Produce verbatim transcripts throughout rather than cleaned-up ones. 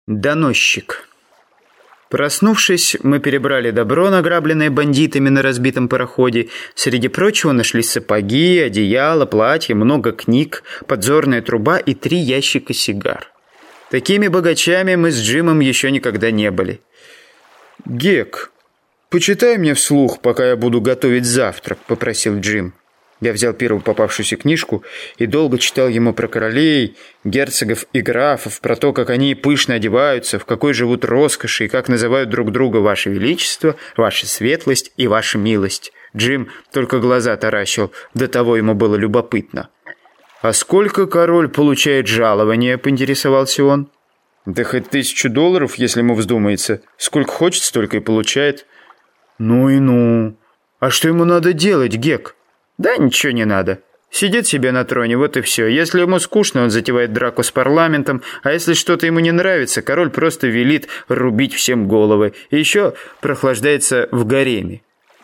Доносчик. Проснувшись, мы перебрали добро, награбленное бандитами на разбитом пароходе. Среди прочего нашлись сапоги, одеяло, платье, много книг, подзорная труба и три ящика сигар. Такими богачами мы с Джимом еще никогда не были. «Гек, почитай мне вслух, пока я буду готовить завтрак», — попросил Джим. Я взял первую попавшуюся книжку и долго читал ему про королей, герцогов и графов, про то, как они пышно одеваются, в какой живут роскоши и как называют друг друга «Ваше Величество», «Ваша Светлость» и «Ваша Милость». Джим только глаза таращил, до того ему было любопытно. «А сколько король получает жалования?» — поинтересовался он. «Да хоть тысячу долларов, если ему вздумается. Сколько хочет, столько и получает». «Ну и ну. А что ему надо делать, Гек?» «Да ничего не надо. Сидит себе на троне, вот и все. Если ему скучно, он затевает драку с парламентом, а если что-то ему не нравится, король просто велит рубить всем головы. И еще прохлаждается в гареме».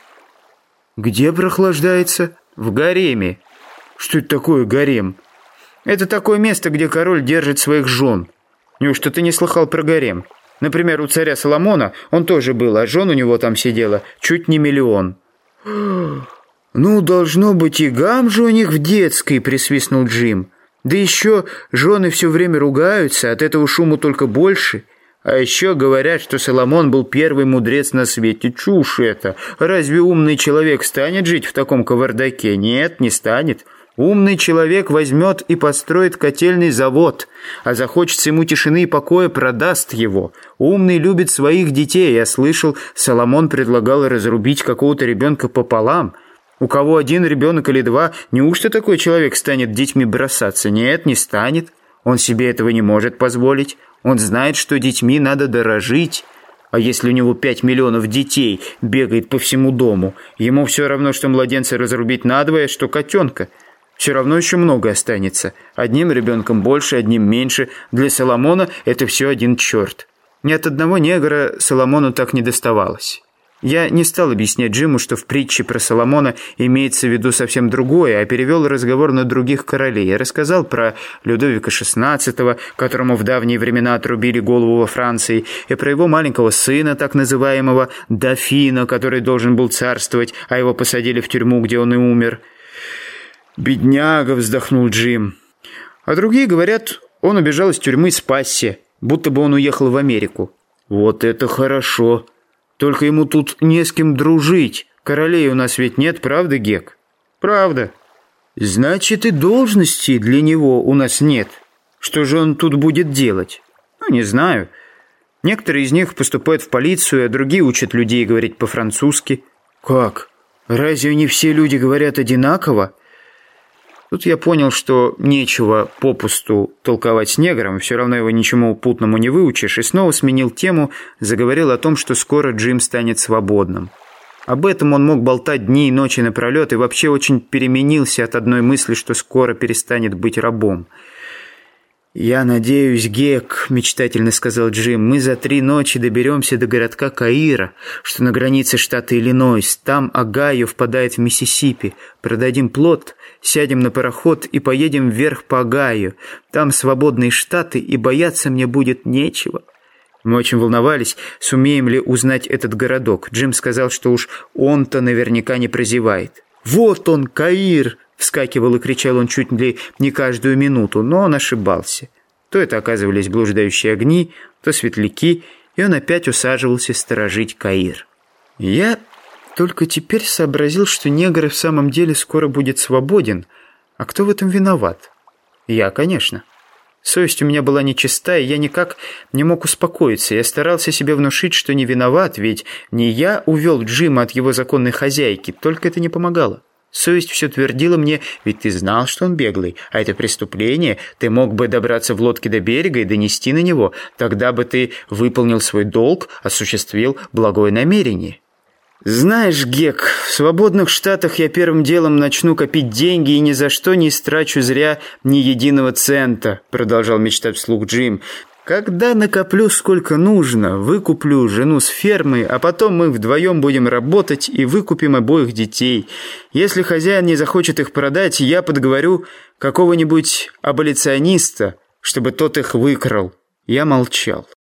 «Где прохлаждается?» «В гареме». «Что это такое гарем?» «Это такое место, где король держит своих жен. Неужто ты не слыхал про гарем? Например, у царя Соломона он тоже был, а жен у него там сидело чуть не миллион». «Ну, должно быть, и гам же у них в детской», — присвистнул Джим. «Да еще жены все время ругаются, от этого шуму только больше. А еще говорят, что Соломон был первый мудрец на свете. Чушь это! Разве умный человек станет жить в таком кавардаке? Нет, не станет. Умный человек возьмет и построит котельный завод, а захочется ему тишины и покоя, продаст его. Умный любит своих детей. Я слышал, Соломон предлагал разрубить какого-то ребенка пополам. У кого один ребенок или два, неужто такой человек станет детьми бросаться? Нет, не станет. Он себе этого не может позволить. Он знает, что детьми надо дорожить. А если у него пять миллионов детей бегает по всему дому, ему все равно, что младенца разрубить надвое, что котенка. Все равно еще много останется. Одним ребенком больше, одним меньше. Для Соломона это все один черт. Ни от одного негра Соломону так не доставалось. Я не стал объяснять Джиму, что в притче про Соломона имеется в виду совсем другое, а перевел разговор на других королей. Я рассказал про Людовика шестнадцатого, которому в давние времена отрубили голову во Франции, и про его маленького сына, так называемого дофина, который должен был царствовать, а его посадили в тюрьму, где он и умер. «Бедняга», — вздохнул Джим. А другие говорят, он убежал из тюрьмы, спасся, будто бы он уехал в Америку. «Вот это хорошо! Только ему тут не с кем дружить. Королей у нас ведь нет, правда, Гек?» «Правда». «Значит, и должности для него у нас нет. Что же он тут будет делать?» «Ну, не знаю. Некоторые из них поступают в полицию, а другие учат людей говорить по-французски». «Как? Разве не все люди говорят одинаково?» Тут я понял, что нечего попусту толковать с негром, все равно его ничему путному не выучишь, и снова сменил тему, заговорил о том, что скоро Джим станет свободным. Об этом он мог болтать дни и ночи напролет, и вообще очень переменился от одной мысли, что скоро перестанет быть рабом. «Я надеюсь, Гек, — мечтательно сказал Джим, — мы за три ночи доберемся до городка Каира, что на границе штата Иллинойс. Там Огайо впадает в Миссисипи. Продадим плот, сядем на пароход и поедем вверх по Огайо. Там свободные штаты, и бояться мне будет нечего». Мы очень волновались, сумеем ли узнать этот городок. Джим сказал, что уж он-то наверняка не прозевает. «Вот он, Каир!» — вскакивал и кричал он чуть ли не каждую минуту, но он ошибался. То это оказывались блуждающие огни, то светляки, и он опять усаживался сторожить Каир. Я только теперь сообразил, что негр в самом деле скоро будет свободен. А кто в этом виноват? Я, конечно. Совесть у меня была нечиста, и я никак не мог успокоиться. Я старался себе внушить, что не виноват, ведь не я увел Джима от его законной хозяйки, только это не помогало. Совесть все твердила мне: ведь ты знал, что он беглый, а это преступление, ты мог бы добраться в лодке до берега и донести на него, тогда бы ты выполнил свой долг, осуществил благое намерение. «Знаешь, Гек, в свободных штатах я первым делом начну копить деньги и ни за что не истрачу зря ни единого цента», — продолжал мечтать вслух Джим. «Когда накоплю сколько нужно, выкуплю жену с фермы, а потом мы вдвоем будем работать и выкупим обоих детей. Если хозяин не захочет их продать, я подговорю какого-нибудь аболициониста, чтобы тот их выкрал». Я молчал.